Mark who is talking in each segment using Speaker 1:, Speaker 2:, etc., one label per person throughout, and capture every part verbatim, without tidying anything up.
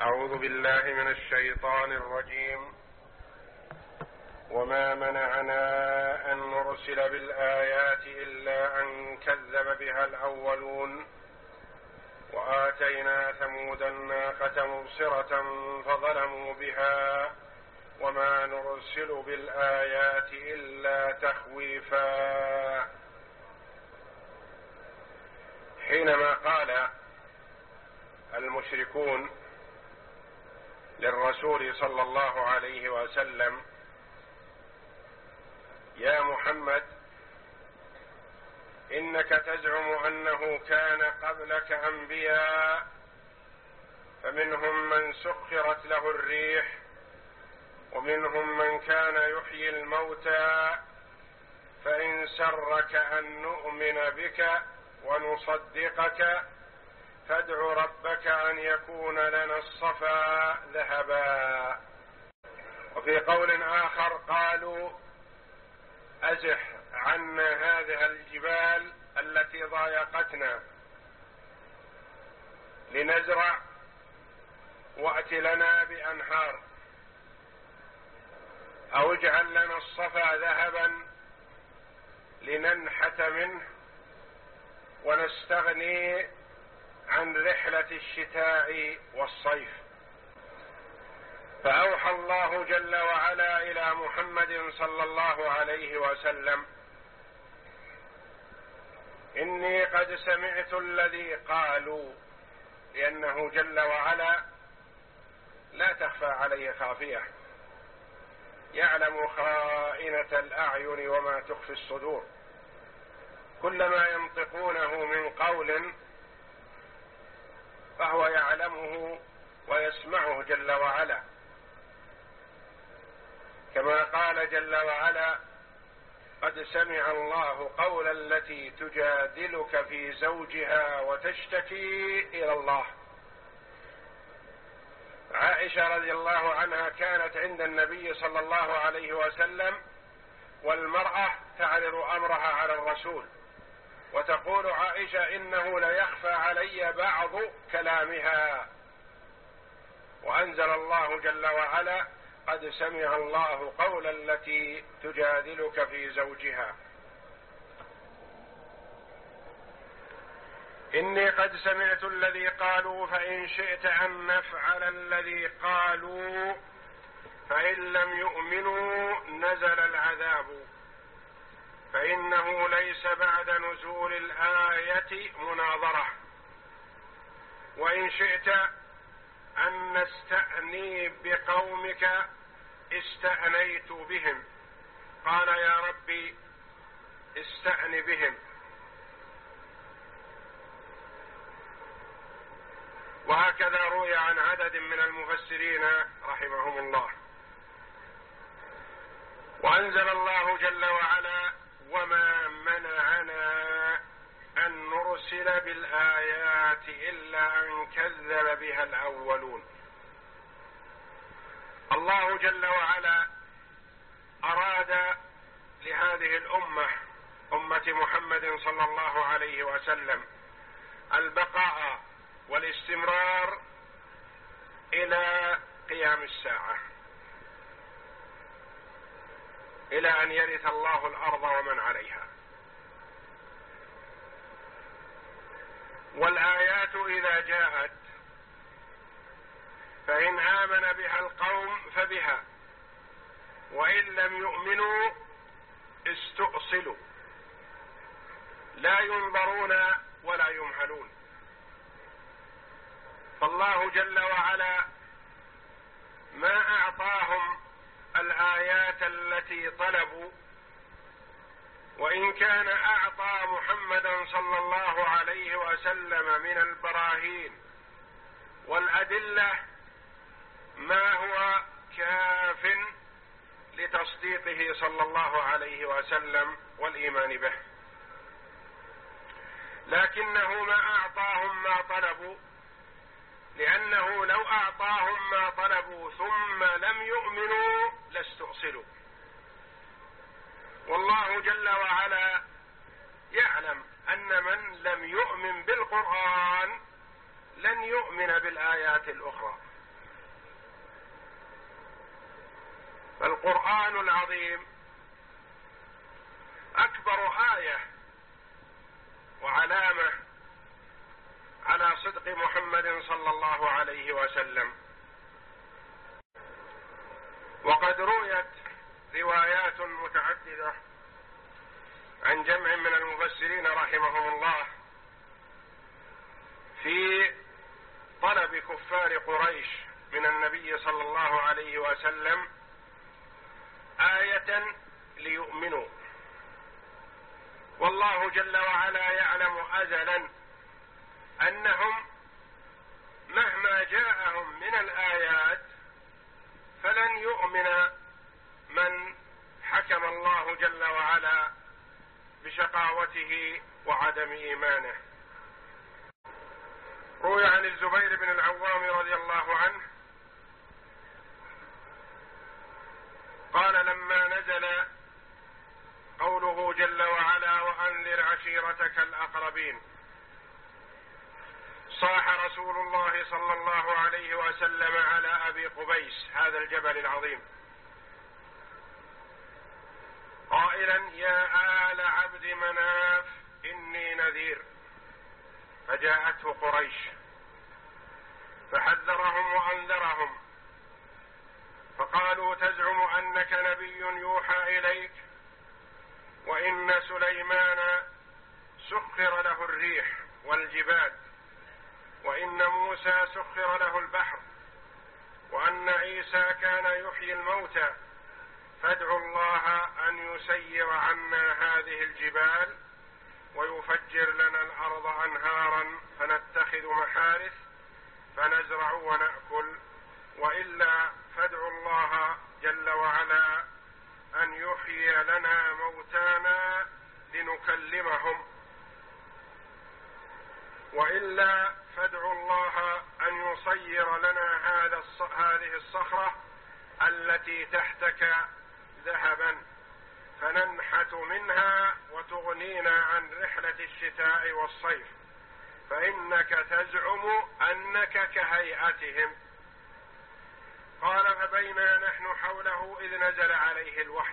Speaker 1: أعوذ بالله من الشيطان الرجيم. وما منعنا أن نرسل بالآيات إلا أن كذب بها الأولون وآتينا ثمود الناقة مبصرة فظلموا بها وما نرسل بالآيات إلا تخويفا. حينما قال المشركون للرسول صلى الله عليه وسلم: يا محمد، إنك تزعم أنه كان قبلك أنبياء فمنهم من سخرت له الريح ومنهم من كان يحيي الموتى، فإن سرك أن نؤمن بك ونصدقك فادع ربك أن يكون لنا الصفا ذهبا. وفي قول آخر قالوا: أزح عنا هذه الجبال التي ضايقتنا لنزرع وأت لنا بأنهار، أو اجعل لنا الصفا ذهبا لننحت منه ونستغني عن رحلة الشتاء والصيف. فأوحى الله جل وعلا إلى محمد صلى الله عليه وسلم: إني قد سمعت الذي قالوا، لأنه جل وعلا لا تخفى عليه خافية، يعلم خائنة الأعين وما تخفي الصدور. كل ما ينطقونه من قول فهو يعلمه ويسمعه جل وعلا، كما قال جل وعلا: قد سمع الله قول التي تجادلك في زوجها وتشتكي إلى الله. عائشة رضي الله عنها كانت عند النبي صلى الله عليه وسلم والمرأة تعرض أمرها على الرسول، وتقول عائشة: إنه ليخفى علي بعض كلامها. وأنزل الله جل وعلا: قد سمع الله قول التي تجادلك في زوجها. إني قد سمعت الذي قالوا فإن شئت أن نفعل الذي قالوا فإن لم يؤمنوا نزل العذاب، فإنه ليس بعد نزول الآية مناظرة. وإن شئت أن نستأني بقومك استأنيت بهم، قال: يا ربي استأن بهم. وهكذا روي عن عدد من المفسرين رحمهم الله. وأنزل الله جل وعلا: وما منعنا أن نرسل بالآيات إلا أن كذب بها الأولون. الله جل وعلا أراد لهذه الأمة، أمة محمد صلى الله عليه وسلم، البقاء والاستمرار إلى قيام الساعة، إلى أن يرث الله الأرض ومن عليها. والآيات إذا جاءت فإن آمن بها القوم فبها، وإن لم يؤمنوا استؤصلوا، لا ينظرون ولا يمهلون. فالله جل وعلا ما أعطاهم الآيات التي طلبوا، وإن كان أعطى محمدا صلى الله عليه وسلم من البراهين والأدلة ما هو كاف لتصديقه صلى الله عليه وسلم والإيمان به، لكنه ما أعطاهم ما طلبوا، لأنه لو أعطاهم ما طلبوا ثم لم يؤمنوا لاستؤصلوا. والله جل وعلا يعلم أن من لم يؤمن بالقرآن لن يؤمن بالآيات الأخرى، القرآن العظيم أكبر آية وعلامة على صدق محمد صلى الله عليه وسلم. وقد رويت روايات متعددة عن جمع من المفسرين رحمهم الله في طلب كفار قريش من النبي صلى الله عليه وسلم آية ليؤمنوا، والله جل وعلا يعلم أزلا أنهم مهما جاءهم من الآيات فلن يؤمن من حكم الله جل وعلا بشقاوته وعدم إيمانه. روي عن الزبير بن العوام رضي الله عنه قال لما نزل قوله جل وعلا وأنذر عشيرتك الأقربين صاح رسول الله صلى الله عليه وسلم على أبي قبيس هذا الجبل العظيم قائلا يا آل عبد مناف إني نذير، فجاءته قريش فحذرهم وأنذرهم فقالوا تزعم أنك نبي يوحى إليك وإن سليمان سخر له الريح والجبال وإن موسى سخر له البحر وأن عيسى كان يحيي الموتى فادعوا الله أن يسير عنا هذه الجبال ويفجر لنا الأرض أنهارا فنتخذ محارث فنزرع ونأكل وإلا فادعوا الله جل وعلا أن يحيي لنا موتانا لنكلمهم وإلا فادعوا الله أن يصير لنا هذا هذه الصخرة التي تحتك ذهبا فننحت منها وتغنينا عن رحلة الشتاء والصيف فإنك تزعم أنك كهيئتهم. قال فبينا نحن حوله إذ نزل عليه الوحي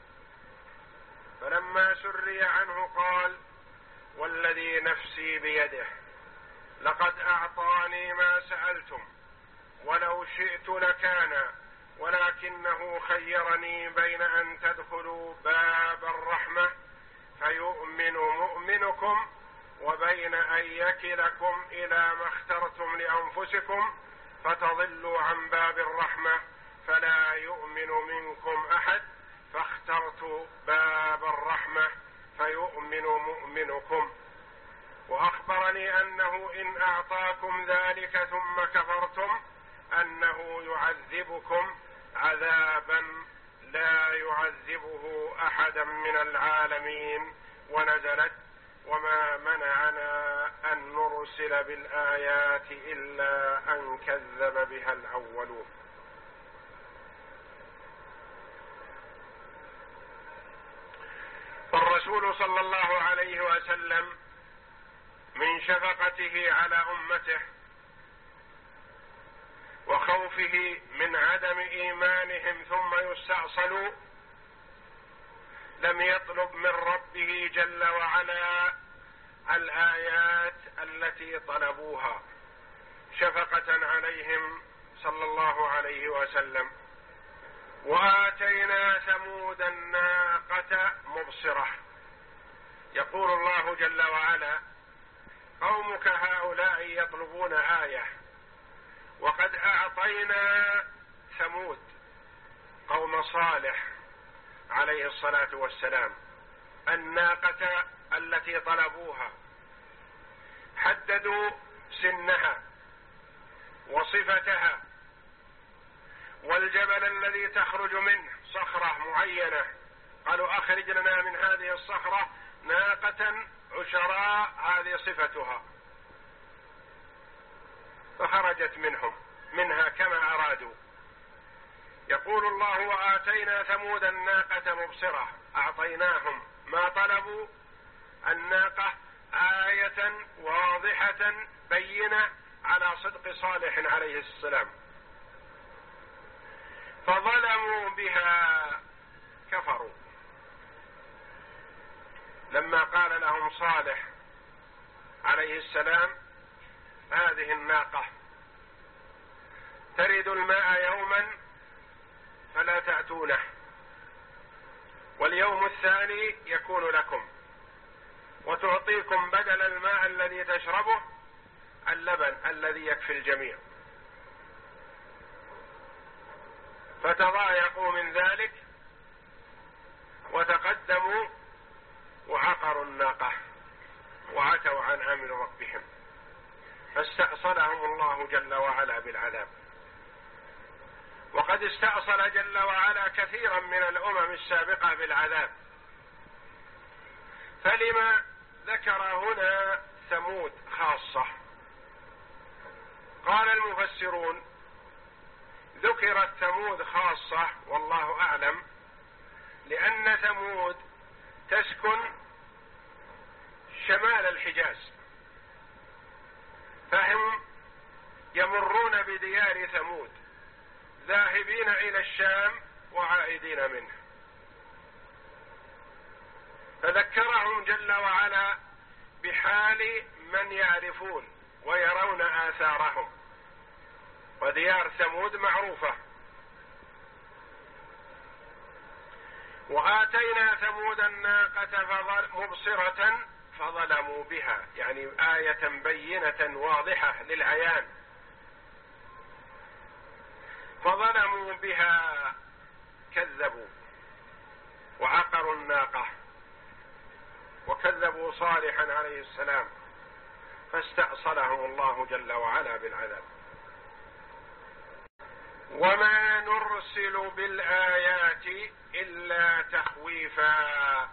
Speaker 1: فلما سري عنه قال والذي نفسي بيده لقد أعطاني ما سألتم ولو شئت لكان ولكنه خيرني بين أن تدخلوا باب الرحمة فيؤمن مؤمنكم وبين أن يكلكم إلى ما اخترتم لأنفسكم فتضلوا عن باب الرحمة فلا يؤمن منكم أحد فاخترت باب الرحمة فيؤمن مؤمنكم. وأخبرني أنه إن أعطاكم ذلك ثم كفرتم أنه يعذبكم عذابا لا يعذبه أحدا من العالمين ونزلت وما منعنا أن نرسل بالآيات إلا أن كذب بها الأولون. والرسول صلى الله عليه وسلم من شفقته على أمته وخوفه من عدم إيمانهم ثم يستأصلوا لم يطلب من ربه جل وعلا الآيات التي طلبوها شفقة عليهم صلى الله عليه وسلم. وآتينا ثمود الناقة مبصرة يقول الله جل وعلا قومك هؤلاء يطلبون آية وقد أعطينا ثمود قوم صالح عليه الصلاة والسلام الناقة التي طلبوها حددوا سنها وصفتها والجبل الذي تخرج منه صخرة معينة قالوا أخرج لنا من هذه الصخرة ناقة عشراء هذه صفتها فخرجت منهم منها كما أرادوا. يقول الله وآتينا ثمود الناقة مبصرة أعطيناهم ما طلبوا الناقة آية واضحة بينة على صدق صالح عليه السلام. فظلموا بها كفروا. لما قال لهم صالح عليه السلام هذه الناقة ترد الماء يوما فلا تأتونه، واليوم الثاني يكون لكم، وتعطيكم بدل الماء الذي تشربه اللبن الذي يكفي الجميع، فتضايقوا من ذلك وتقدموا وعقروا الناقة وعتوا عن أمر ربهم، فاستأصلهم الله جل وعلا بالعذاب. وقد استأصل جل وعلا كثيرا من الأمم السابقة بالعذاب، فلما ذكر هنا ثمود خاصة؟ قال المفسرون ذكرت ثمود خاصة والله أعلم لأن ثمود تسكن شمال الحجاز، فهم يمرون بديار ثمود ذاهبين إلى الشام وعائدين منه، فذكرهم جل وعلا بحال من يعرفون ويرون آثارهم، وديار ثمود معروفة. وآتينا ثمود الناقة مبصرة فظلموا بها، يعني آية بينة واضحة للعيان، فظلموا بها كذبوا وعقروا الناقة وكذبوا صالحا عليه السلام، فاستأصلهم الله جل وعلا بالعذاب. وما نرسل بالآيات إلا تخويفا،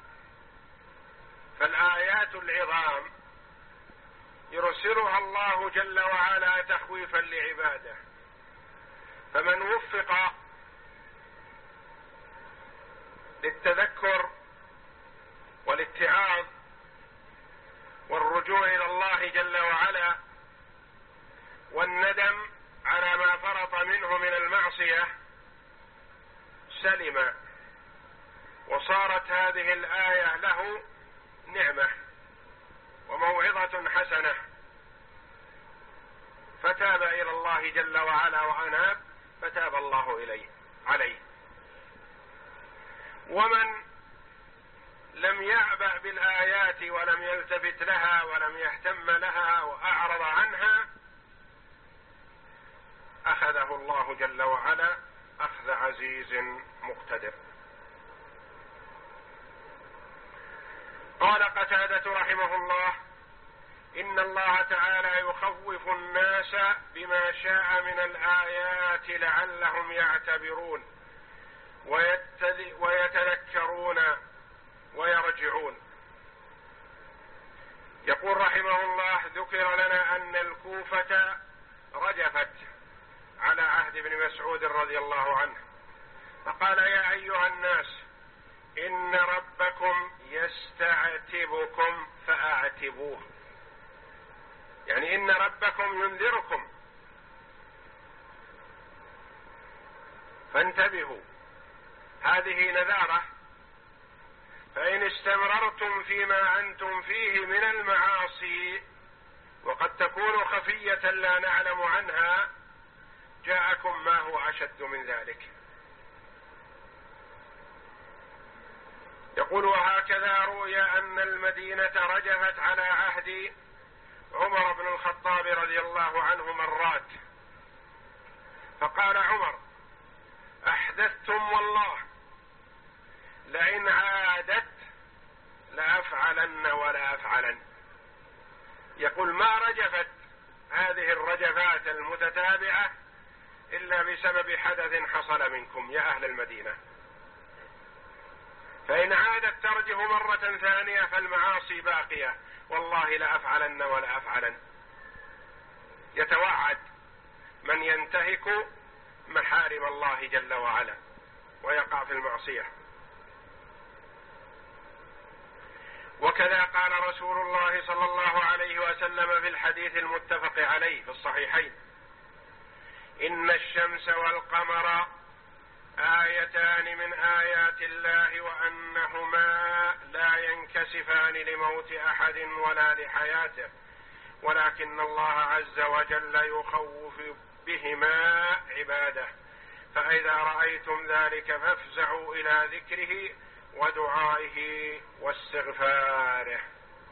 Speaker 1: فالآيات العظام يرسلها الله جل وعلا تخويفا لعباده، فمن وفق للتذكر والاتعاظ والرجوع إلى الله جل وعلا والندم على ما فرط منه من المعصية سلم، وصارت هذه الآية له نعمة وموعظة حسنة، فتاب إلى الله جل وعلا وأناب فتاب الله إليه عليه. ومن لم يعبأ بالآيات ولم يلتفت لها ولم يهتم لها وأعرض عنها أخذه الله جل وعلا أخذ عزيز مقتدر. قال قتادة رحمه الله إن الله تعالى يخوف الناس بما شاء من الآيات لعلهم يعتبرون ويتذكرون ويرجعون. يقول رحمه الله ذكر لنا أن الكوفة رجفت على عهد ابن مسعود رضي الله عنه، فقال يا أيها الناس إن ربكم يستعتبكم فأعتبوه، يعني إن ربكم ينذركم فانتبهوا، هذه نذارة، فإن استمررتم فيما أنتم فيه من المعاصي وقد تكون خفية لا نعلم عنها جاءكم ما هو أشد من ذلك. يقول وهكذا روي أن المدينة رجفت على عهد عمر بن الخطاب رضي الله عنه مرات، فقال عمر أحدثتم والله لئن عادت لأفعلن ولا أفعلن. يقول ما رجفت هذه الرجفات المتتابعة إلا بسبب حدث حصل منكم يا أهل المدينة، فإن عادت ترجف مرة ثانية فالمعاصي باقية، والله لأفعلن ولا أفعلن. يتوعد من ينتهك محارم الله جل وعلا ويقع في المعصية. وكذا قال رسول الله صلى الله عليه وسلم في الحديث المتفق عليه في الصحيحين إن الشمس والقمر آيتان من آيات الله وأنهما لا ينكسفان لموت أحد ولا لحياته، ولكن الله عز وجل يخوف بهما عباده، فإذا رأيتم ذلك فافزعوا إلى ذكره ودعائه واستغفاره.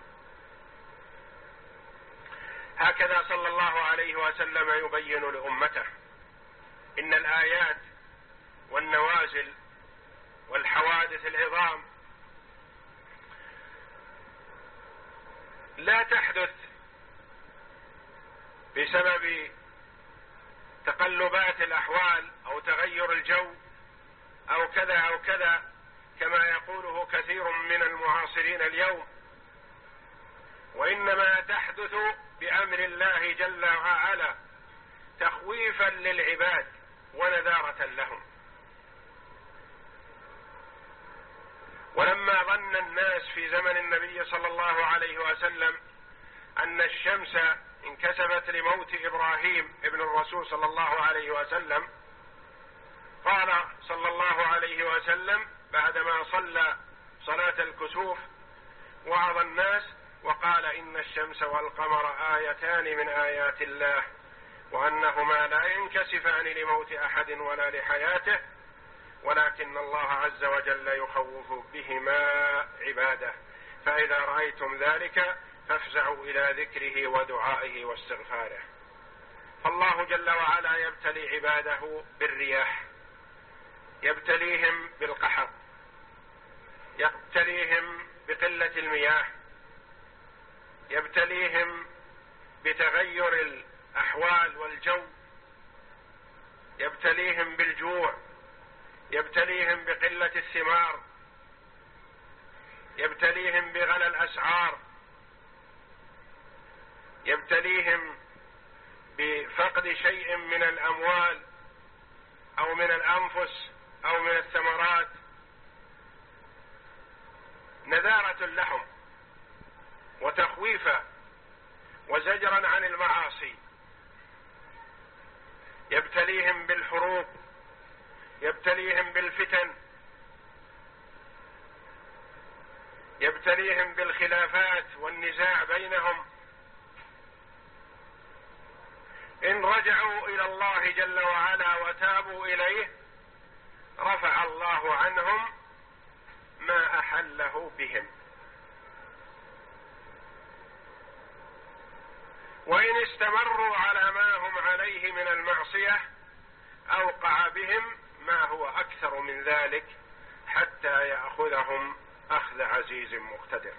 Speaker 1: هكذا صلى الله عليه وسلم يبين لأمته إن الآيات والنوازل والحوادث العظام لا تحدث بسبب تقلبات الأحوال أو تغير الجو أو كذا أو كذا كما يقوله كثير من المعاصرين اليوم، وإنما تحدث بأمر الله جل وعلا تخويفا للعباد ونذارة لهم. ولما ظن الناس في زمن النبي صلى الله عليه وسلم أن الشمس انكسفت لموت إبراهيم ابن الرسول صلى الله عليه وسلم، قال صلى الله عليه وسلم بعدما صلى صلاة الكسوف وعظ الناس وقال إن الشمس والقمر آيتان من آيات الله وأنهما لا ينكسفان لموت أحد ولا لحياته، ولكن الله عز وجل يخوف بهما عباده، فإذا رأيتم ذلك فافزعوا إلى ذكره ودعائه واستغفاره. فالله جل وعلا يبتلي عباده بالرياح، يبتليهم بالقحط، يبتليهم بقلة المياه، يبتليهم بتغير الأحوال والجو، يبتليهم بالجوع، يبتليهم بقلة الثمار، يبتليهم بغلاء الأسعار، يبتليهم بفقد شيء من الأموال أو من الأنفس أو من الثمرات، نذارة لهم وتخويفا وزجرا عن المعاصي. يبتليهم بالحروب، يبتليهم بالفتن، يبتليهم بالخلافات والنزاع بينهم. إن رجعوا إلى الله جل وعلا وتابوا إليه رفع الله عنهم ما أحله بهم، وإن استمروا على ما هم عليه من المعصية أوقع بهم ما هو أكثر من ذلك حتى يأخذهم أخذ عزيز مقتدر.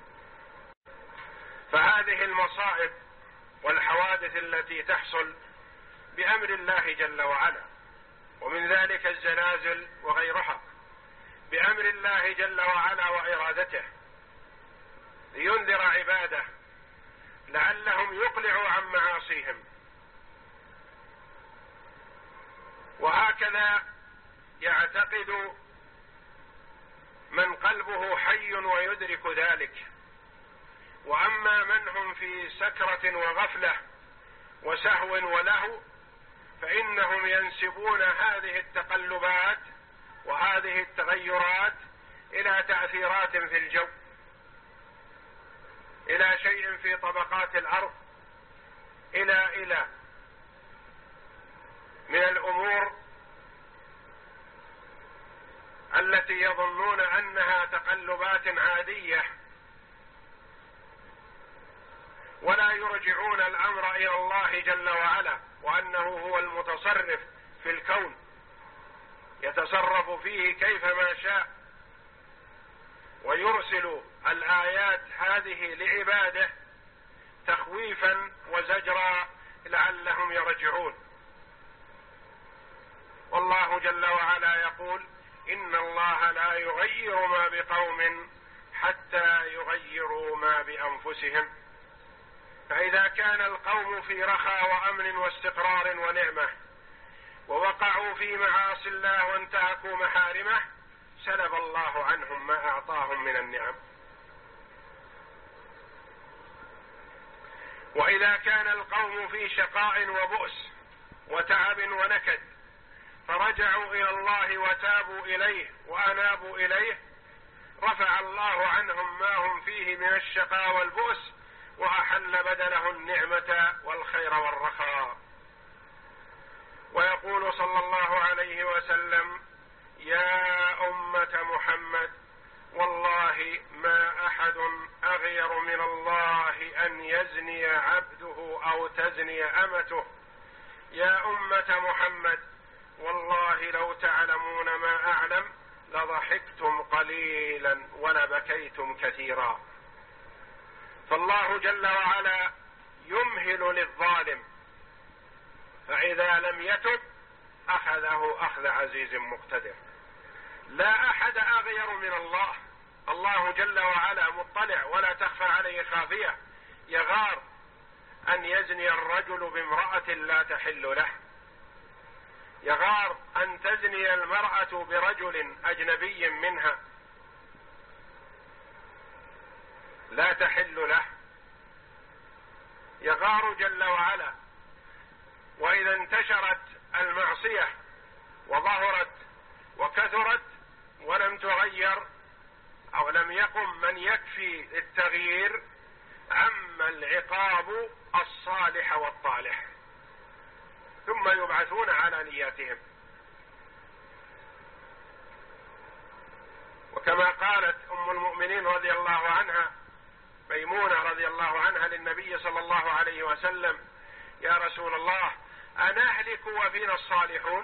Speaker 1: فهذه المصائب والحوادث التي تحصل بأمر الله جل وعلا، ومن ذلك الزلازل وغيرها بأمر الله جل وعلا وإرادته، لينذر عباده لعلهم يقلعوا عن معاصيهم. وهكذا يعتقد من قلبه حي ويدرك ذلك، وأما من هم في سكرة وغفلة وسهو ولهو فإنهم ينسبون هذه التقلبات وهذه التغيرات إلى تأثيرات في الجو، إلى شيء في طبقات الأرض، إلى إلى من الأمور التي يظنون أنها تقلبات عادية، ولا يرجعون الأمر إلى الله جل وعلا، وأنه هو المتصرف في الكون يتصرف فيه كيفما شاء، ويرسل الآيات هذه لعباده تخويفا وزجرا لعلهم يرجعون. والله جل وعلا يقول إن الله لا يغير ما بقوم حتى يغيروا ما بأنفسهم. فإذا كان القوم في رخاء وأمن واستقرار ونعمة ووقعوا في معاصي الله وانتهكوا محارمه سلب الله عنهم ما أعطاهم من النعم. وإذا كان القوم في شقاء وبؤس وتعب ونكد فرجع رجعوا إلى الله وتابوا إليه وأنابوا إليه رفع الله عنهم ما هم فيه من الشقاء والبؤس، وأحل بدله النعمة والخير والرخاء. ويقول صلى الله عليه وسلم: يا أمة محمد، والله ما أحد أغير من الله أن يزني عبده أو تزني أمته. يا أمة محمد، والله لو تعلمون ما أعلم لضحكتم قليلا ولبكيتم كثيرا. فالله جل وعلا يمهل للظالم، فإذا لم يتب أخذه أخذ عزيز مقتدر. لا أحد أغير من الله. الله جل وعلا مطلع ولا تخفى عليه خافية. يغار أن يزني الرجل بامرأة لا تحل له، يغار أن تزني المرأة برجل أجنبي منها لا تحل له، يغار جل وعلا. وإذا انتشرت المعصية وظهرت وكثرت ولم تغير أو لم يقم من يكفي التغيير، عم العقاب الصالح والطالح، ثم يبعثون على نياتهم. وكما قالت أم المؤمنين رضي الله عنها ميمونة رضي الله عنها للنبي صلى الله عليه وسلم: يا رسول الله، أنهلك وفينا الصالحون؟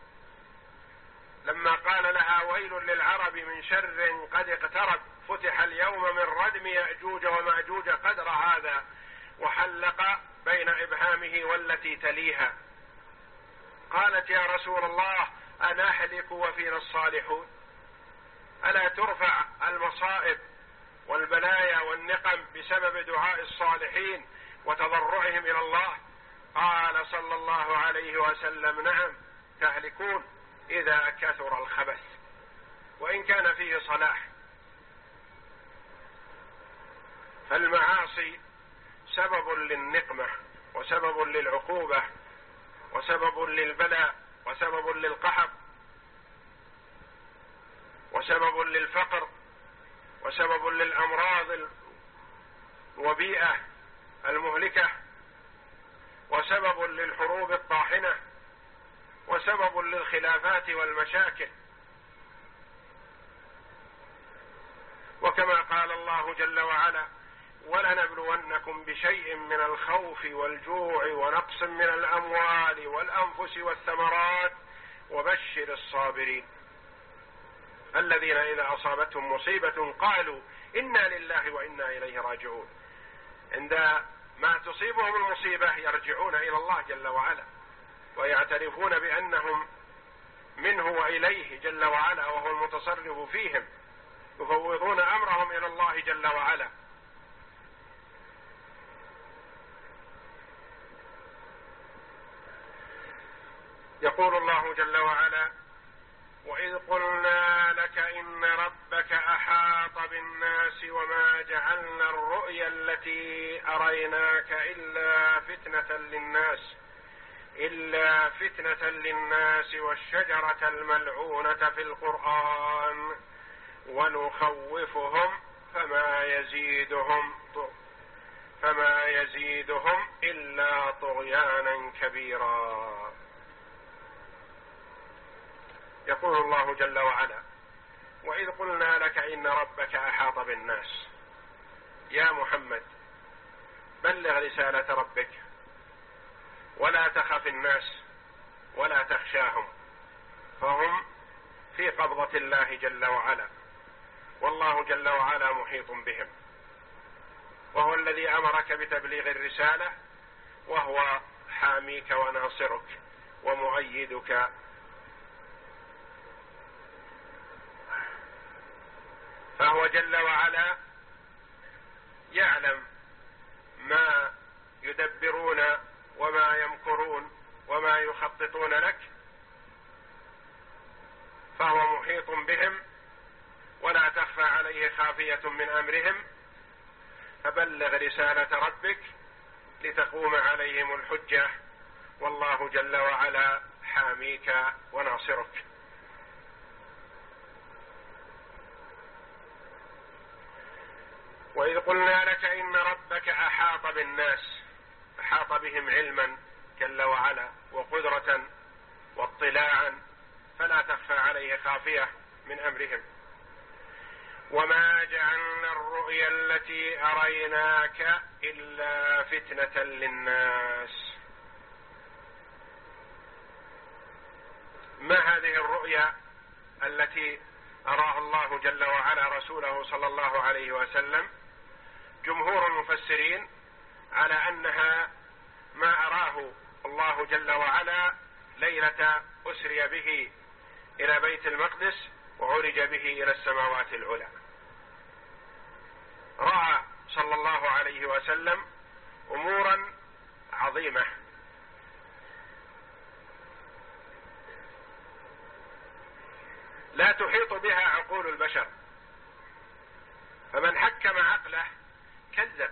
Speaker 1: لما قال لها: ويل للعرب من شر قد اقترب، فتح اليوم من ردم يأجوج ومأجوج قدر هذا، وحلق بين إبهامه والتي تليها. قالت: يا رسول الله، أنهلك وفينا الصالحون؟ ألا ترفع المصائب والبلايا والنقم بسبب دعاء الصالحين وتضرعهم إلى الله؟ قال صلى الله عليه وسلم: نعم، تهلكون إذا كثر الخبث وإن كان فيه صلاح. فالمعاصي سبب للنقمة وسبب للعقوبة وسبب للبلاء وسبب للقحط وسبب للفقر وسبب للأمراض الوبيئة المهلكة وسبب للحروب الطاحنة وسبب للخلافات والمشاكل. وكما قال الله جل وعلا: ولنبلونكم بشيء من الخوف والجوع ونقص من الأموال والأنفس والثمرات وبشر الصابرين الذين إذا أصابتهم مصيبة قالوا إنا لله وإنا إليه راجعون. عندما تصيبهم المصيبة يرجعون إلى الله جل وعلا ويعترفون بأنهم منه وإليه جل وعلا وهو المتصرف فيهم، يفوضون أمرهم إلى الله جل وعلا. يقول الله جل وعلا: وإذ قلنا لك إن ربك أحاط بالناس وما جعلنا الرؤيا التي أريناك إلا فتنة للناس إلا فتنة للناس والشجرة الملعونة في القرآن ونخوفهم فما يزيدهم فما يزيدهم إلا طغيانا كبيرا. يقول الله جل وعلا: وإذ قلنا لك إن ربك أحاط بالناس. يا محمد، بلغ رسالة ربك ولا تخف الناس ولا تخشاهم، فهم في قبضة الله جل وعلا، والله جل وعلا محيط بهم، وهو الذي أمرك بتبليغ الرسالة، وهو حاميك وناصرك ومؤيدك. فهو جل وعلا يعلم ما يدبرون وما يمكرون وما يخططون لك، فهو محيط بهم ولا تخفى عليه خافية من أمرهم. فبلغ رسالة ربك لتقوم عليهم الحجة، والله جل وعلا حاميك وناصرك. وإذ قلنا لك إن ربك أحاط بالناس، أحاط بهم علما جل وعلا وقدرة واطلاعا، فلا تخفى عليه خافية من أمرهم. وما جعلنا الرؤيا التي أريناك إلا فتنة للناس. ما هذه الرؤيا التي أراها الله جل وعلا رسوله صلى الله عليه وسلم؟ جمهور المفسرين على أنها ما أراه الله جل وعلا ليلة أسري به إلى بيت المقدس وعرج به إلى السماوات العلى. رأى صلى الله عليه وسلم أمورا عظيمة، لا تحيط بها عقول البشر، فمن حكم عقله كذب،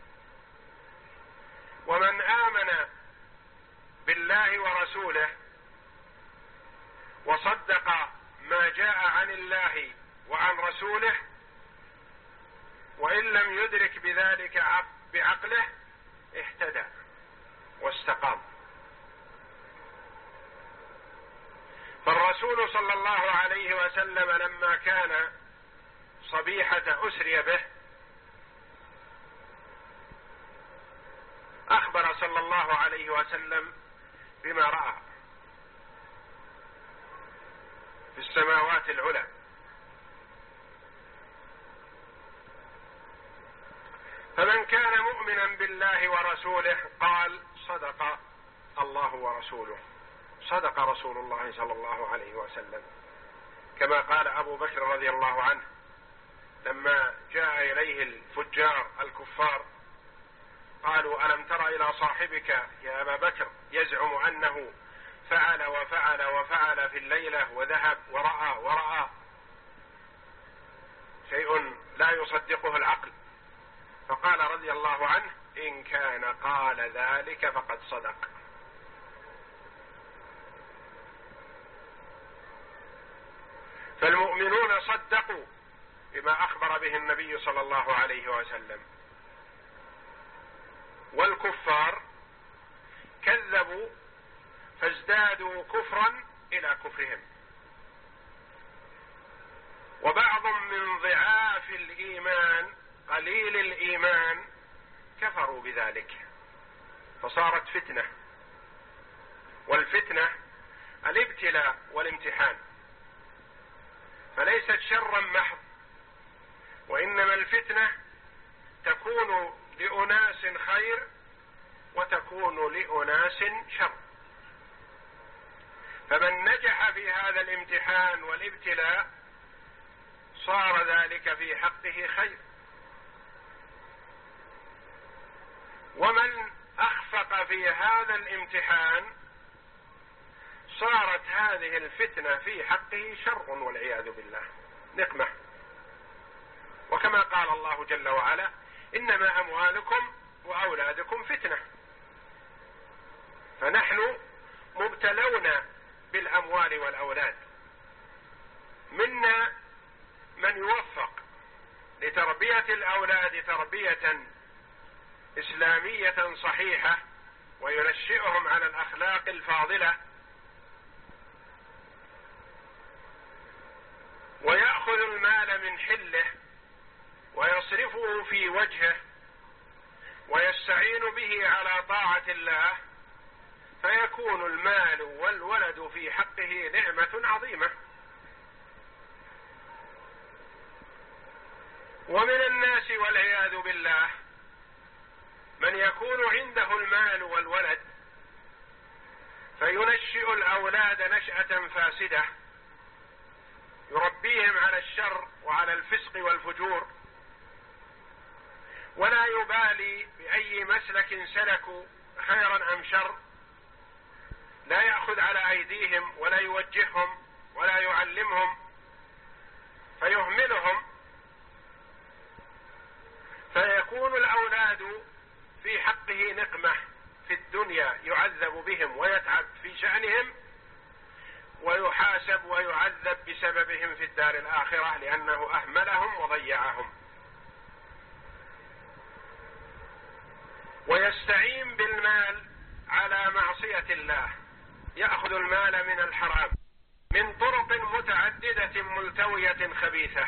Speaker 1: ومن آمن بالله ورسوله وصدق ما جاء عن الله وعن رسوله وإن لم يدرك بذلك بعقله اهتدى واستقام. فالرسول صلى الله عليه وسلم لما كان صبيحة أسري به أخبر صلى الله عليه وسلم بما رأى في السماوات العلى. فمن كان مؤمنا بالله ورسوله قال صدق الله ورسوله، صدق رسول الله صلى الله عليه وسلم، كما قال أبو بكر رضي الله عنه لما جاء إليه الفجار الكفار قالوا ألم تر إلى صاحبك يا أبا بكر يزعم أنه فعل وفعل وفعل في الليلة وذهب ورأى ورأى شيء لا يصدقه العقل، فقال رضي الله عنه إن كان قال ذلك فقد صدق. فالمؤمنون صدقوا بما أخبر به النبي صلى الله عليه وسلم، والكفار كذبوا فازدادوا كفرا إلى كفرهم. وبعض من ضعاف الإيمان قليل الإيمان كفروا بذلك فصارت فتنة. والفتنة الابتلاء والامتحان، فليست شرا محض، وإنما الفتنة تكون لأناس خير وتكون لأناس شر. فمن نجح في هذا الامتحان والابتلاء صار ذلك في حقه خير، ومن أخفق في هذا الامتحان صارت هذه الفتنة في حقه شر والعياذ بالله، نقمة. وكما قال الله جل وعلا إنما أموالكم وأولادكم فتنة. فنحن مبتلون بالأموال والأولاد، منا من يوفق لتربية الأولاد تربية إسلامية صحيحة وينشئهم على الأخلاق الفاضلة، ويأخذ المال من حله ويصرفه في وجهه ويستعين به على طاعة الله، فيكون المال والولد في حقه نعمة عظيمة. ومن الناس والعياذ بالله من يكون عنده المال والولد فينشئ الأولاد نشأة فاسدة، يربيهم على الشر وعلى الفسق والفجور، ولا يبالي بأي مسلك سلكوا خيرا أم شر، لا يأخذ على أيديهم ولا يوجههم ولا يعلمهم، فيهملهم، فيكون الأولاد في حقه نقمة في الدنيا، يعذب بهم ويتعب في شأنهم، ويحاسب ويعذب بسببهم في الدار الآخرة لأنه أهملهم وضيعهم. ويستعين بالمال على معصية الله، يأخذ المال من الحرام من طرق متعددة ملتوية خبيثة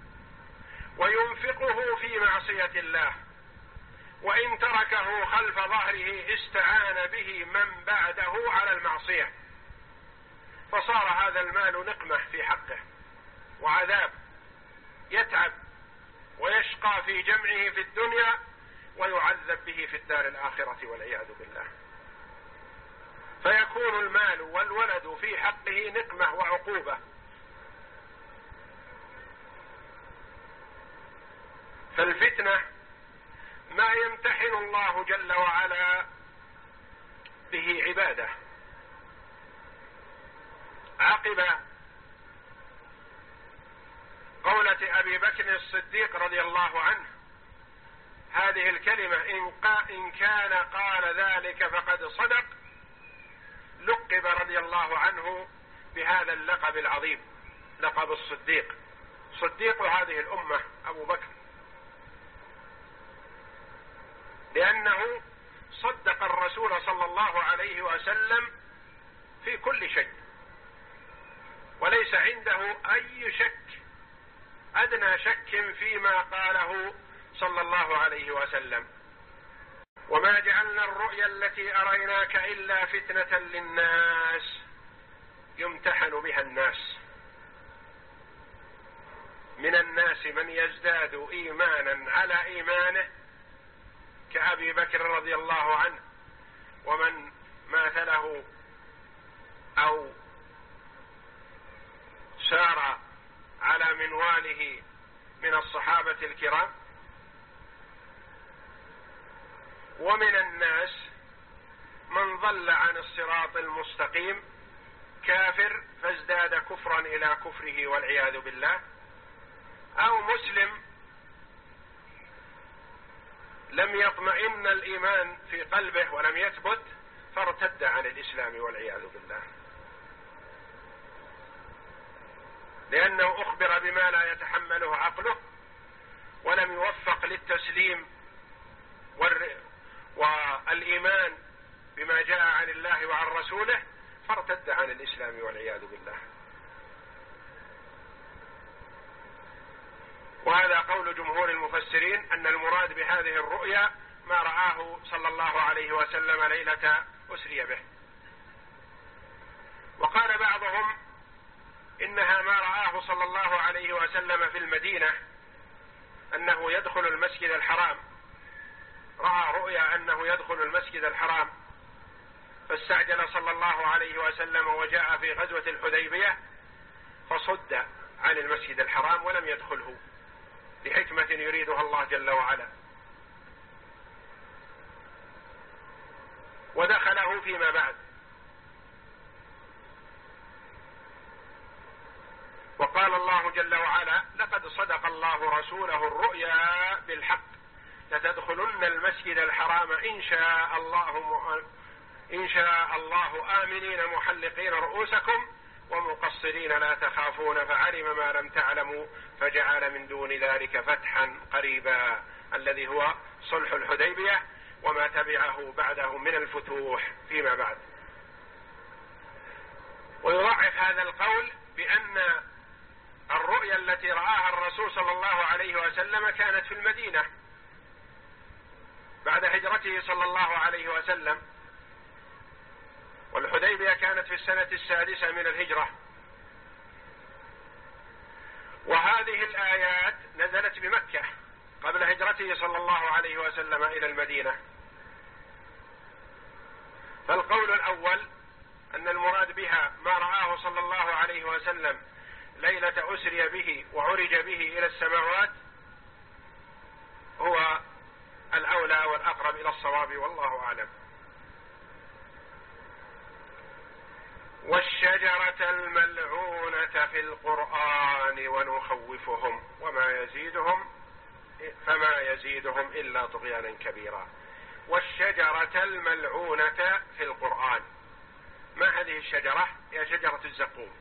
Speaker 1: وينفقه في معصية الله، وإن تركه خلف ظهره استعان به من بعده على المعصية، فصار هذا المال نقمة في حقه وعذاب، يتعب ويشقى في جمعه في الدنيا ويعذب به في الدار الآخرة والعياذ بالله. فيكون المال والولد في حقه نقمة وعقوبة. فالفتنة ما يمتحن الله جل وعلا به عباده. عقب قولة أبي بكر الصديق رضي الله عنه هذه الكلمة إن كان قال ذلك فقد صدق، لقب رضي الله عنه بهذا اللقب العظيم، لقب الصديق، صديق هذه الأمة أبو بكر، لأنه صدق الرسول صلى الله عليه وسلم في كل شيء، وليس عنده أي شك، أدنى شك فيما قاله صلى الله عليه وسلم. وما جعلنا الرؤيا التي أريناك إلا فتنة للناس يمتحن بها الناس. من الناس من يزداد إيمانا على إيمانه كأبي بكر رضي الله عنه، ومن ماثله أو سار على منواله من الصحابة الكرام، ومن الناس من ضل عن الصراط المستقيم كافر فازداد كفرا إلى كفره والعياذ بالله، أو مسلم لم يطمئن الإيمان في قلبه ولم يثبت فارتد عن الإسلام والعياذ بالله، لأنه أخبر بما لا يتحمله عقله ولم يوفق للتسليم والإيمان بما جاء عن الله وعن رسوله فارتد عن الإسلام والعياذ بالله. وهذا قول جمهور المفسرين أن المراد بهذه الرؤيا ما رآه صلى الله عليه وسلم ليلة أسري به. وقال بعضهم إنها ما رآه صلى الله عليه وسلم في المدينة، أنه يدخل المسجد الحرام، رأى رؤيا أنه يدخل المسجد الحرام فاستعجل صلى الله عليه وسلم وجاء في غزوة الحديبية فصد عن المسجد الحرام ولم يدخله لحكمة يريدها الله جل وعلا، ودخله فيما بعد. وقال الله جل وعلا: لقد صدق الله رسوله الرؤيا بالحق لتدخلن المسجد الحرام إن شاء الله إن شاء الله آمنين محلقين رؤوسكم ومقصرين لا تخافون فعلم ما لم تعلموا فجعل من دون ذلك فتحا قريبا، الذي هو صلح الحديبية وما تبعه بعده من الفتوح فيما بعد. ويضعف هذا القول بأن الرؤيا التي رآها الرسول صلى الله عليه وسلم كانت في المدينة بعد هجرته صلى الله عليه وسلم، والحديبية كانت في السنة السادسة من الهجرة. وهذه الآيات نزلت بمكة قبل هجرته صلى الله عليه وسلم إلى المدينة. فالقول الأول أن المراد بها ما رآه صلى الله عليه وسلم ليلة أسري به وعرج به إلى السماوات هو الأولى والأقرب إلى الصواب، والله أعلم. والشجرة الملعونة في القرآن ونخوفهم وما يزيدهم فما يزيدهم إلا طغيانا كبيرا. والشجرة الملعونة في القرآن، ما هذه الشجرة؟ هي شجرة الزقوم،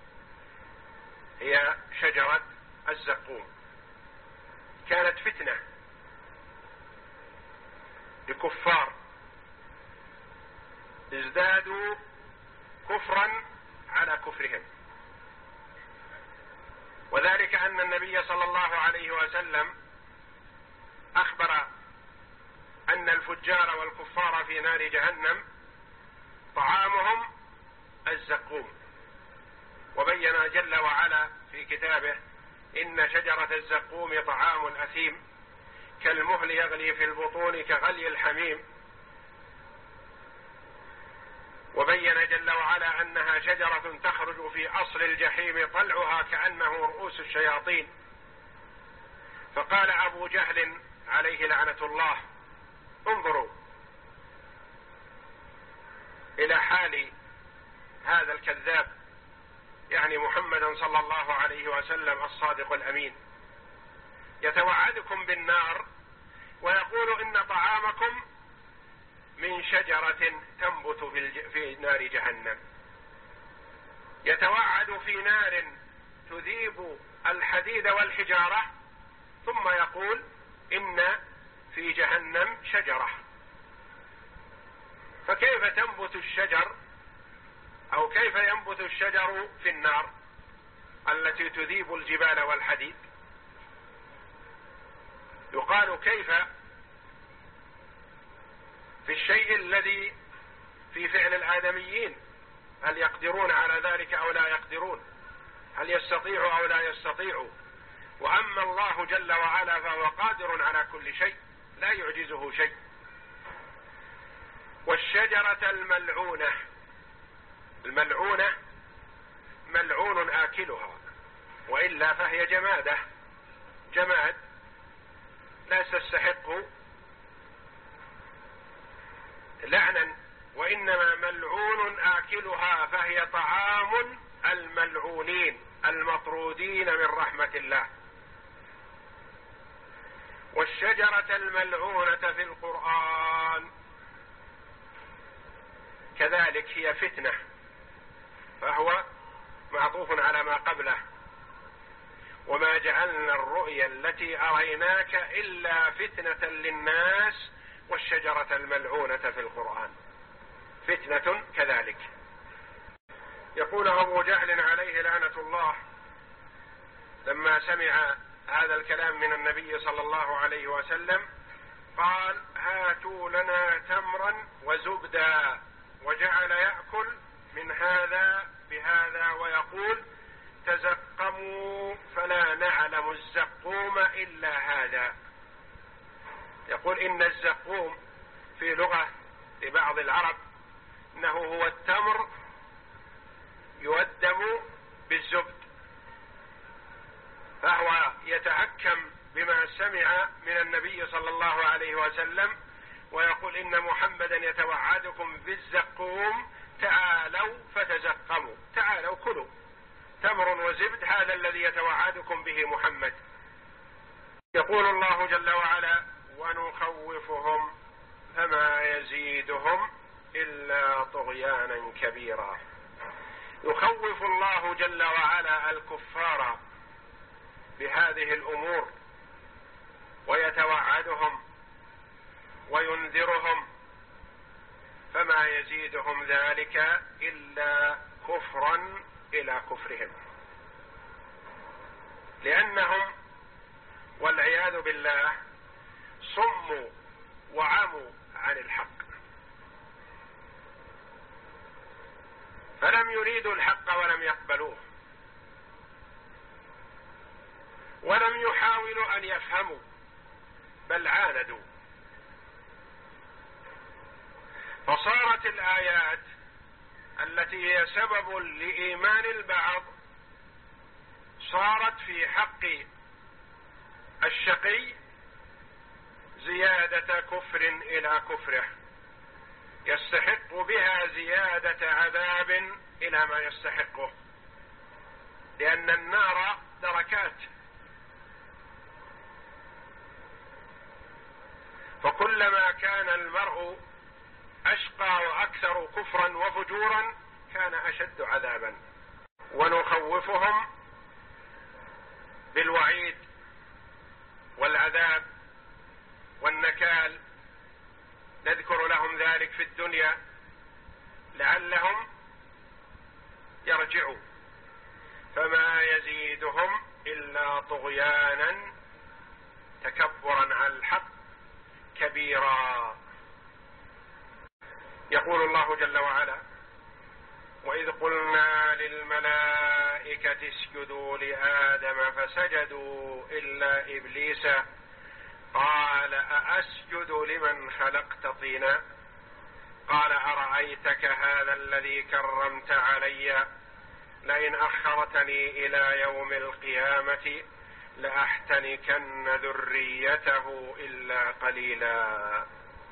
Speaker 1: هي شجرة الزقوم. كانت فتنة لكفار ازدادوا كفرا على كفرهم، وذلك أن النبي صلى الله عليه وسلم أخبر أن الفجار والكفار في نار جهنم طعامهم الزقوم، وبين جل وعلا في كتابه: إن شجرة الزقوم طعام أثيم كالمهل يغلي في البطون كغلي الحميم. وبين جل وعلا أنها شجرة تخرج في أصل الجحيم طلعها كأنه رؤوس الشياطين. فقال أبو جهل عليه لعنة الله: انظروا إلى حال هذا الكذاب، يعني محمدا صلى الله عليه وسلم الصادق الأمين، يتوعدكم بالنار ويقول إن طعامكم من شجرة تنبت في, الج... في نار جهنم. يتوعد في نار تذيب الحديد والحجارة، ثم يقول إن في جهنم شجرة. فكيف تنبت الشجر أو كيف ينبت الشجر في النار التي تذيب الجبال والحديد؟ يقال كيف في الشيء الذي في فعل الآدميين، هل يقدرون على ذلك أو لا يقدرون؟ هل يستطيعوا أو لا يستطيعوا؟ وأما الله جل وعلا فهو قادر على كل شيء، لا يعجزه شيء. والشجرة الملعونة، الملعونة ملعون آكلها، وإلا فهي جمادة، جماد لا تستحق لعنا، وإنما ملعون آكلها، فهي طعام الملعونين المطرودين من رحمة الله. والشجرة الملعونة في القرآن كذلك هي فتنة، فهو معطوف على ما قبله: وما جعلنا الرؤيا التي أريناك إلا فتنة للناس والشجرة الملعونة في القرآن فتنة كذلك. يقول أبو جهل عليه لعنة الله لما سمع هذا الكلام من النبي صلى الله عليه وسلم قال: هاتوا لنا تمرا وزبدا، وجعل يأكل من هذا بهذا ويقول: تزقموا فلا نعلم الزقوم إلا هذا. يقول إن الزقوم في لغة لبعض العرب إنه هو التمر يؤدم بالزبد، فهو يتحكم بما سمع من النبي صلى الله عليه وسلم ويقول: إن محمدا يتوعدكم بالزقوم، تعالوا فتزقموا، تعالوا كلوا تمر وزبد، هذا الذي يتوعدكم به محمد. يقول الله جل وعلا: ونخوفهم فما يزيدهم إلا طغيانا كبيرا. يخوف الله جل وعلا الكفار بهذه الأمور ويتوعدهم وينذرهم، فما يزيدهم ذلك إلا كفرا إلى كفرهم، لأنهم والعياذ بالله صموا وعموا عن الحق، فلم يريدوا الحق ولم يقبلوه، ولم يحاولوا أن يفهموا، بل عاندوا. فصارت الآيات التي هي سبب لإيمان البعض صارت في حق الشقي زيادة كفر إلى كفره، يستحق بها زيادة عذاب إلى ما يستحقه، لأن النار دركات، فكلما كان المرء أشقى وأكثر كفرا وفجورا كان أشد عذابا. ونخوفهم بالوعيد والعذاب والنكال، نذكر لهم ذلك في الدنيا لعلهم يرجعوا، فما يزيدهم إلا طغيانا تكبرا على الحق كبيرا. يقول الله جل وعلا: وإذ قلنا للملائكة اسجدوا لآدم فسجدوا إلا إبليس قال أأسجد لمن خلقت طينا قال أرأيتك هذا الذي كرمت علي لئن أخرتني إلى يوم القيامة لأحتنكن ذريته إلا قليلا.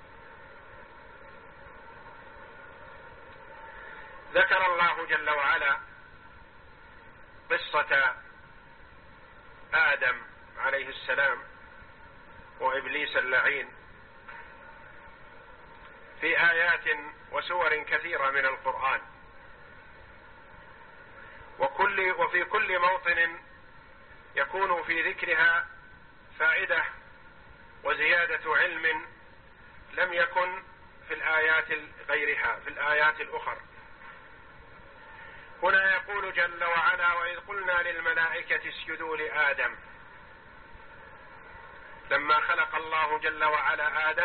Speaker 1: ذكر الله جل وعلا قصة آدم عليه السلام وإبليس اللعين في آيات وسور كثيرة من القرآن، وكل وفي كل موطن يكون في ذكرها فائدة وزيادة علم لم يكن في الآيات غيرها في الآيات الأخرى. هنا يقول جل وعلا: وإذ قلنا للملائكة اسجدوا لآدم. لما خلق الله جل وعلا آدم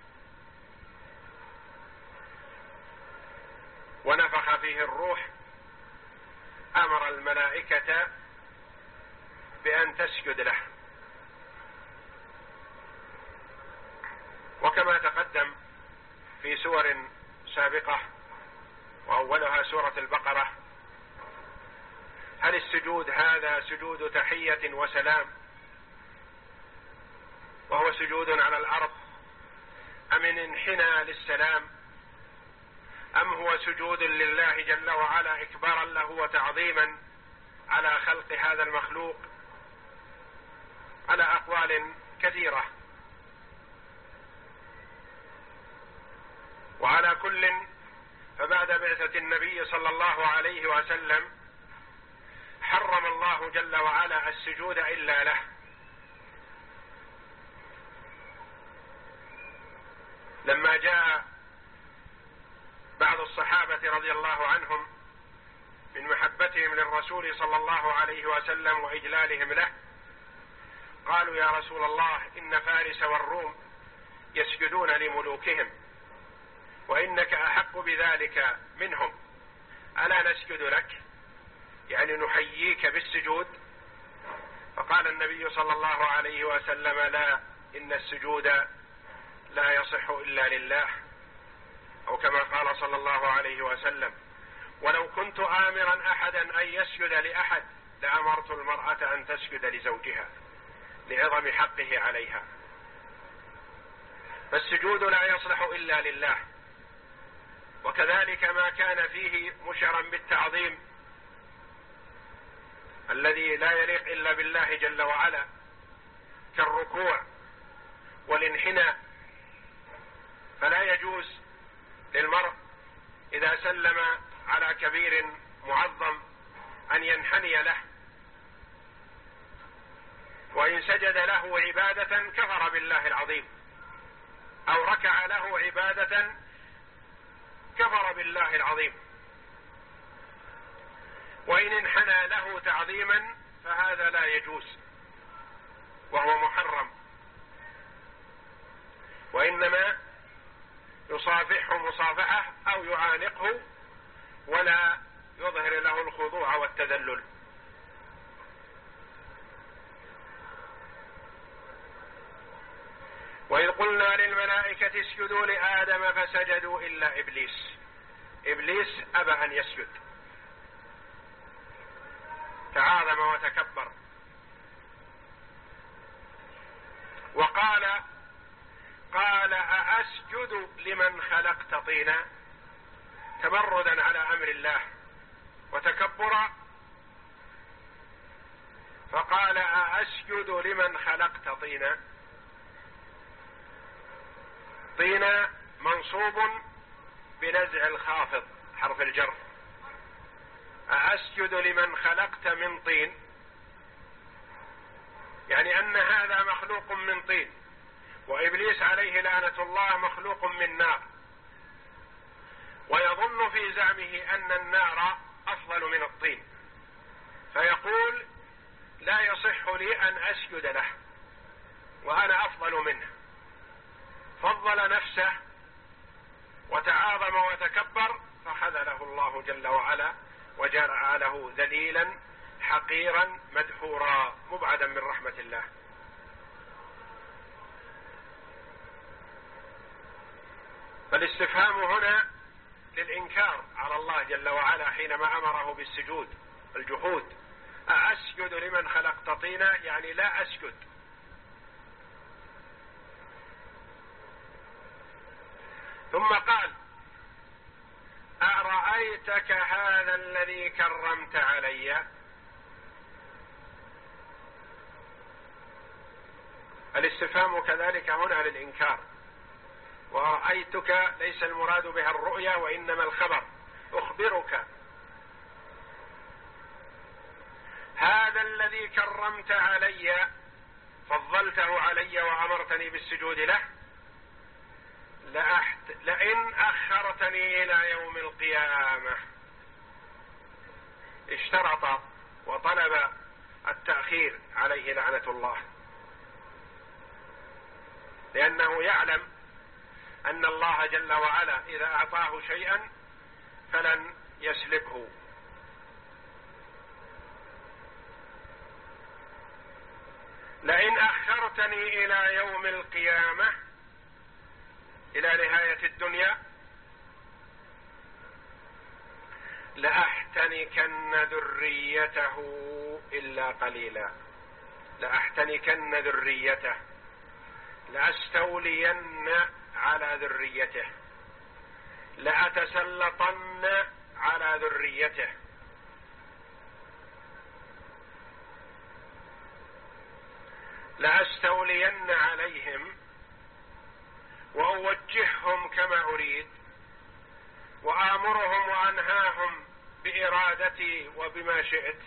Speaker 1: ونفخ فيه الروح أمر الملائكة بأن تسجد له، وكما تقدم في سور سابقة وأولها سورة البقرة، هل السجود هذا سجود تحية وسلام وهو سجود على الأرض، أم انحنى للسلام، أم هو سجود لله جل وعلا إكبارا له وتعظيما على خلق هذا المخلوق؟ على أقوال كثيرة. وعلى كل فبعد بعثة النبي صلى الله عليه وسلم حرم الله جل وعلا السجود إلا له، لما جاء بعض الصحابة رضي الله عنهم من محبتهم للرسول صلى الله عليه وسلم وإجلالهم له، قالوا: يا رسول الله، إن فارس والروم يسجدون لملوكهم وإنك أحق بذلك منهم، ألا نسجد لك؟ يعني نحييك بالسجود. فقال النبي صلى الله عليه وسلم: لا، إن السجود لا يصح إلا لله، أو كما قال صلى الله عليه وسلم: ولو كنت آمرا أحدا أن يسجد لأحد لأمرت المرأة أن تسجد لزوجها لعظم حقه عليها. فالسجود لا يصلح إلا لله، وكذلك ما كان فيه مشعرا بالتعظيم الذي لا يليق إلا بالله جل وعلا كالركوع والانحناء، فلا يجوز للمرء إذا سلم على كبير معظم أن ينحني له، وإن سجد له عبادة كفر بالله العظيم، أو ركع له عبادة كفر بالله العظيم، وإن انحنى له تعظيما فهذا لا يجوز وهو محرم، وإنما يصافحه مصافحة أو يعانقه ولا يظهر له الخضوع والتذلل. وإذ قلنا للملائكة اسجدوا لآدم فسجدوا إلا إبليس. إبليس أبى أن يسجد، تعاظم وتكبر، وقال قال أأسجد لمن خلقت طينا، تمردا على أمر الله وتكبرا، فقال أأسجد لمن خلقت طينا. طينا منصوب بنزع الخافض حرف الجر، أأسجد لمن خلقت من طين، يعني أن هذا مخلوق من طين، وإبليس عليه لعنة الله مخلوق من نار، ويظن في زعمه أن النار أفضل من الطين، فيقول لا يصح لي أن أسجد له وأنا أفضل منه، فضل نفسه وتعاظم وتكبر، فخذله الله جل وعلا وجعله ذليلا حقيرا مدحورا مبعدا من رحمة الله. فالاستفهام هنا للإنكار على الله جل وعلا حينما أمره بالسجود، الجحود. أأسجد لمن خلقت طينا، يعني لا أسجد. ثم قال أرأيتك هذا الذي كرمت علي. الاستفهام كذلك هنا للإنكار، ورأيتك ليس المراد بها الرؤيا وإنما الخبر، أخبرك هذا الذي كرمت علي، فضلته علي وأمرتني بالسجود له، لأحت... لئن أخرتني إلى يوم القيامة. اشترط وطلب التأخير عليه لعنة الله، لأنه يعلم أن الله جل وعلا إذا أعطاه شيئا فلن يسلبه. لئن أخرتني إلى يوم القيامة، إلى نهاية الدنيا، لأحتنكن ذريته إلا قليلا. لأحتنكن ذريته، لأستولين على ذريته، لأتسلطن على ذريته. لأستولين عليهم وأوجههم كما أريد، وآمرهم وأنهاهم بإرادتي وبما شئت.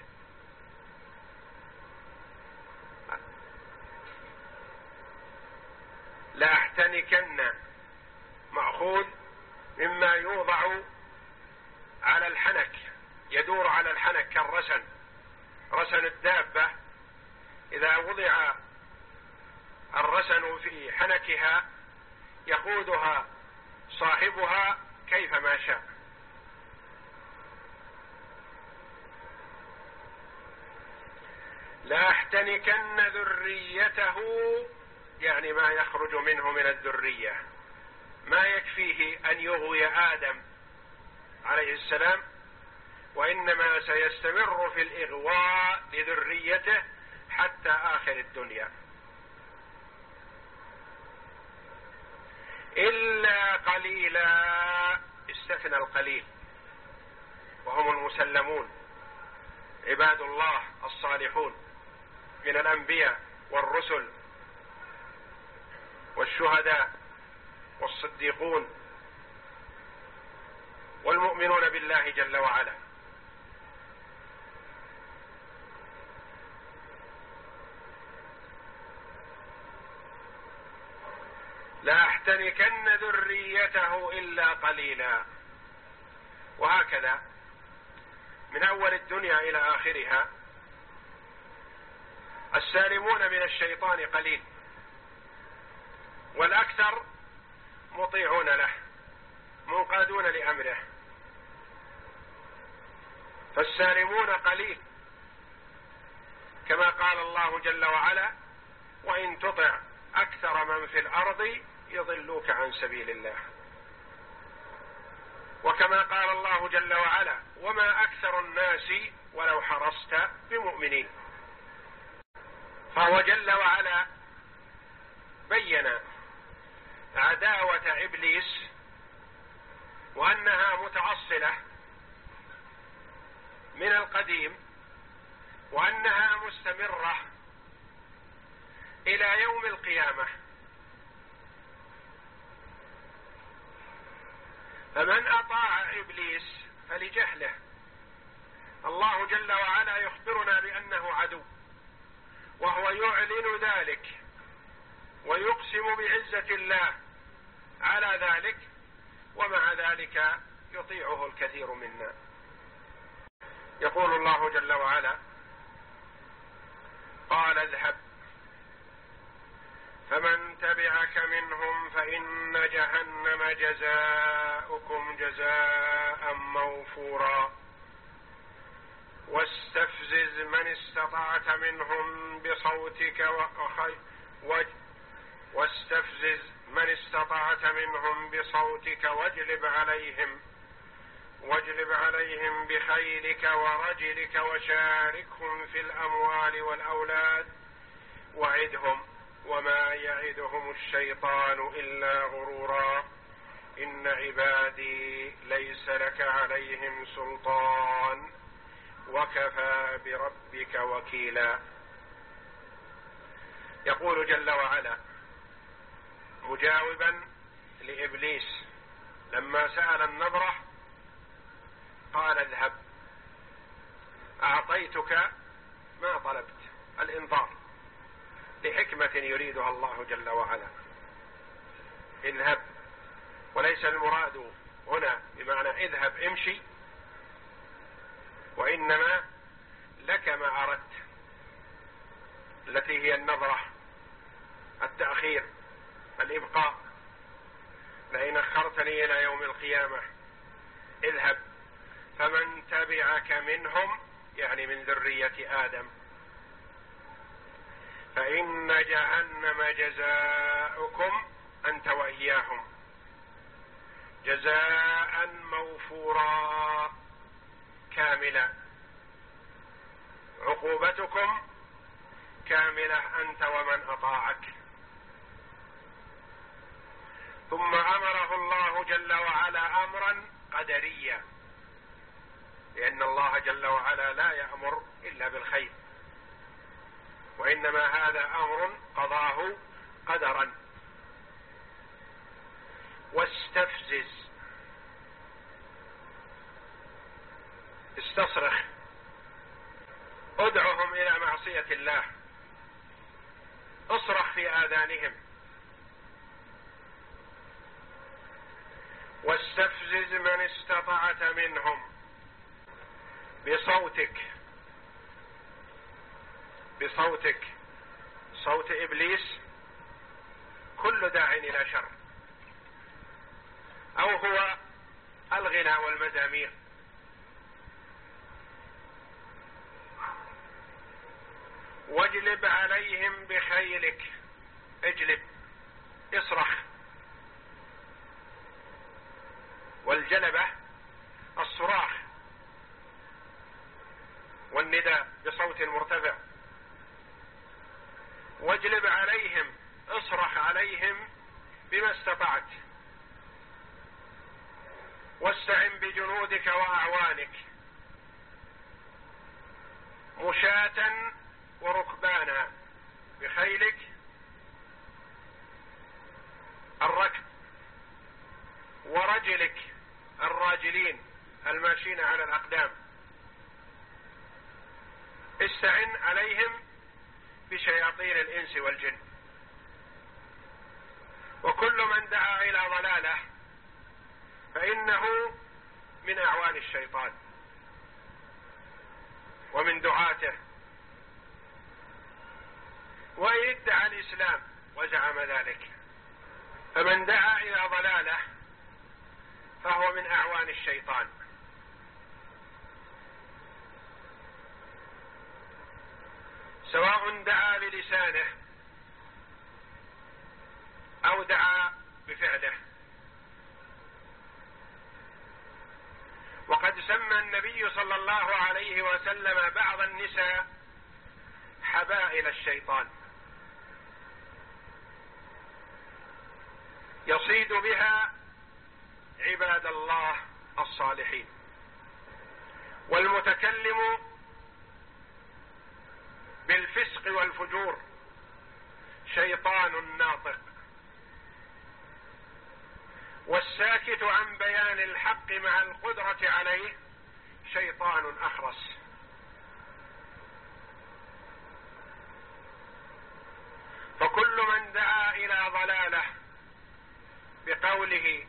Speaker 1: لأحتنكن مأخوذ مما يوضع على الحنك، يدور على الحنك كالرسن، رسن الدابة إذا وضع الرسن في حنكها يقودها صاحبها كيفما شاء. لأحتنكن ذريته، يعني ما يخرج منه من الذرية، ما يكفيه أن يغوي آدم عليه السلام، وإنما سيستمر في الإغواء لذريته حتى آخر الدنيا. إلا قليلا، استثنى القليل، وهم المسلمون عباد الله الصالحون من الأنبياء والرسل والشهداء والصديقون والمؤمنون بالله جل وعلا. لأحتنكن ذريته إلا قليلا. وهكذا من أول الدنيا إلى آخرها السالمون من الشيطان قليل، والأكثر مطيعون له منقادون لأمره. فالسالمون قليل، كما قال الله جل وعلا: وإن تطع أكثر من في الأرض يضلوك عن سبيل الله. وكما قال الله جل وعلا: وما أكثر الناس ولو حرصت بمؤمنين. فهو جل وعلا بين عداوة إبليس وأنها متأصلة من القديم، وأنها مستمرة إلى يوم القيامة. فمن أطاع إبليس فلجهله، الله جل وعلا يخبرنا بأنه عدو، وهو يعلن ذلك ويقسم بعزة الله على ذلك، ومع ذلك يطيعه الكثير منا. يقول الله جل وعلا: قال اذهب فمن تبعك منهم فإن جهنم جزاؤكم جزاء موفورا واستفزز من استطعت منهم بصوتك وخي واستفزز من استطعت منهم بصوتك واجلب عليهم واجلب عليهم بخيلك ورجلك وشاركهم في الأموال والأولاد وعدهم وما يعدهم الشيطان إلا غرورا إن عبادي ليس لك عليهم سلطان وكفى بربك وكيلا. يقول جل وعلا مجاوبا لإبليس لما سأل النظرة قال اذهب، أعطيتك ما طلبت، الإنذار لحكمة يريدها الله جل وعلا. اذهب، وليس المراد هنا بمعنى اذهب امشي، وإنما لك ما أردت، التي هي النظرة، التأخير، الإبقاء. لئن أخرتني إلى يوم القيامة اذهب فمن تبعك منهم، يعني من ذرية آدم، فإن جهنم جزاؤكم أنت وإياهم جزاء موفورا كاملا، عقوبتكم كاملة أنت ومن أطاعك. ثم أمره الله جل وعلا أمرا قدريا، لأن الله جل وعلا لا يأمر إلا بالخير، وإنما هذا أمر قضاه قدرا. واستفزز، استصرخ، ادعهم إلى معصية الله، اصرخ في آذانهم. واستفزز من استطعت منهم بصوتك، بصوتك، صوت إبليس كل داع إلى شر، أو هو الغناء والمزامير. واجلب عليهم بخيلك، اجلب، اصرخ. والجلبة الصراخ والنداء بصوت مرتفع. واجلب عليهم، اصرخ عليهم بما استطعت. واستعن بجنودك وأعوانك مشاة وركبانا، بخيلك الركب، ورجلك الراجلين الماشين على الأقدام. استعن عليهم بشياطين الإنس والجن. وكل من دعا إلى ضلاله فإنه من أعوان الشيطان ومن دعاته. وإن ادعى الإسلام وزعم ذلك، فمن دعا إلى ضلاله فهو من أعوان الشيطان. سواء دعا بلسانه أو دعا بفعله. وقد سمى النبي صلى الله عليه وسلم بعض النساء حبائل الشيطان، يصيد بها عباد الله الصالحين. والمتكلم بالفسق والفجور شيطان ناطق، والساكت عن بيان الحق مع القدرة عليه شيطان أخرس. فكل من دعا إلى ضلاله بقوله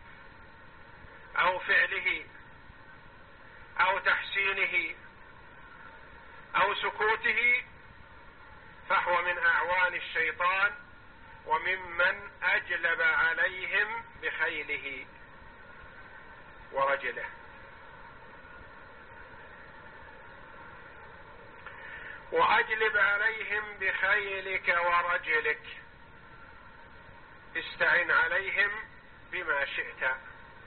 Speaker 1: أو فعله أو تحسينه أو سكوته فهو من أعوان الشيطان وممن أجلب عليهم بخيله ورجله. وأجلب عليهم بخيلك ورجلك، استعن عليهم بما شئت.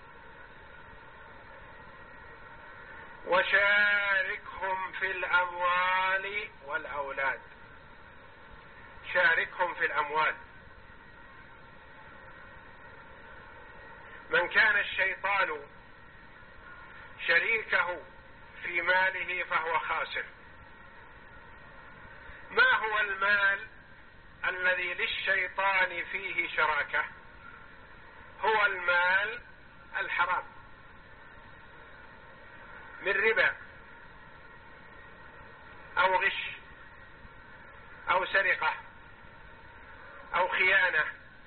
Speaker 1: وشاركهم في الأموال والأولاد، شاركهم في الأموال. من كان الشيطان شريكه في ماله فهو خاسر. ما هو المال الذي للشيطان فيه شراكة؟ هو المال الحرام من ربا أو غش أو سرقة أو خيانة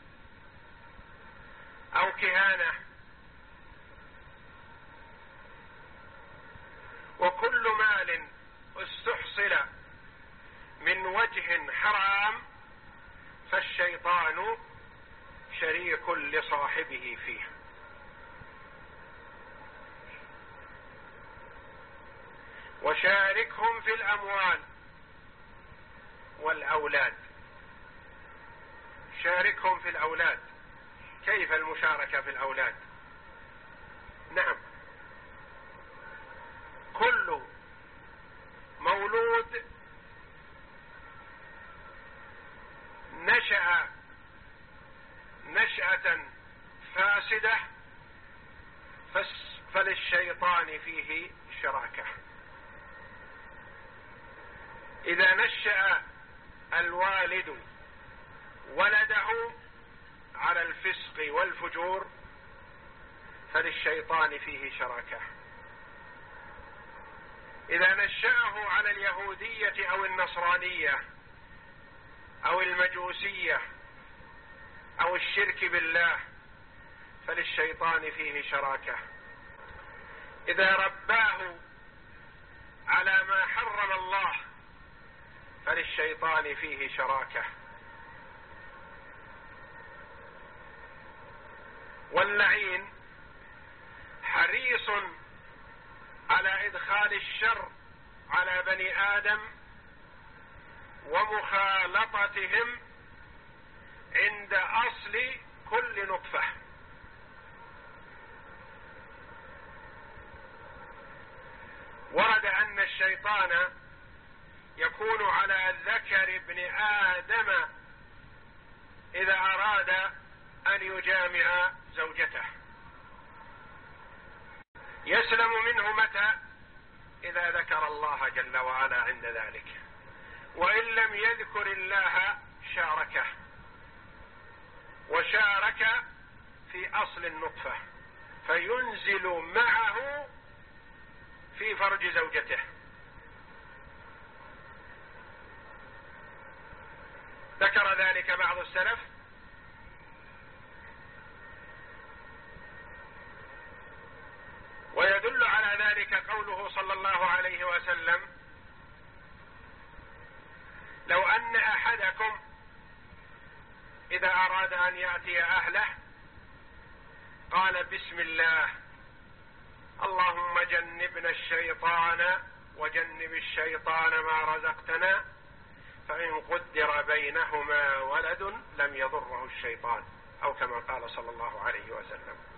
Speaker 1: أو كهانة. وكل مال استحصل من وجه حرام فالشيطان شريك لصاحبه فيه. وشاركهم في الأموال والأولاد، شاركهم في الأولاد. كيف المشاركة في الأولاد؟ نعم، كل مولود نشأ نشأة فاسدة فللشيطان فيه شراكة. إذا نشأ الوالد ولده على الفسق والفجور فللشيطان فيه شراكة. إذا نشأه على اليهودية أو النصرانية أو المجوسية أو الشرك بالله فللشيطان فيه شراكة. إذا رباه على ما حرم الله فللشيطان فيه شراكة. واللعين حريص على إدخال الشر على بني آدم ومخالطتهم عند أصل كل نطفة. ورد أن الشيطان يكون على ذكر ابن آدم إذا أراد أن يجامع زوجته، يسلم منه متى؟ إذا ذكر الله جل وعلا عند ذلك، وإن لم يذكر الله شاركه، وشارك في أصل النطفة فينزل معه في فرج زوجته. ذكر ذلك بعض السلف ويدل على ذلك قوله صلى الله عليه وسلم: لو أن أحدكم إذا أراد أن يأتي أهله قال بسم الله اللهم جنبنا الشيطان وجنب الشيطان ما رزقتنا، فإن قدر بينهما ولد لم يضره الشيطان، أو كما قال صلى الله عليه وسلم.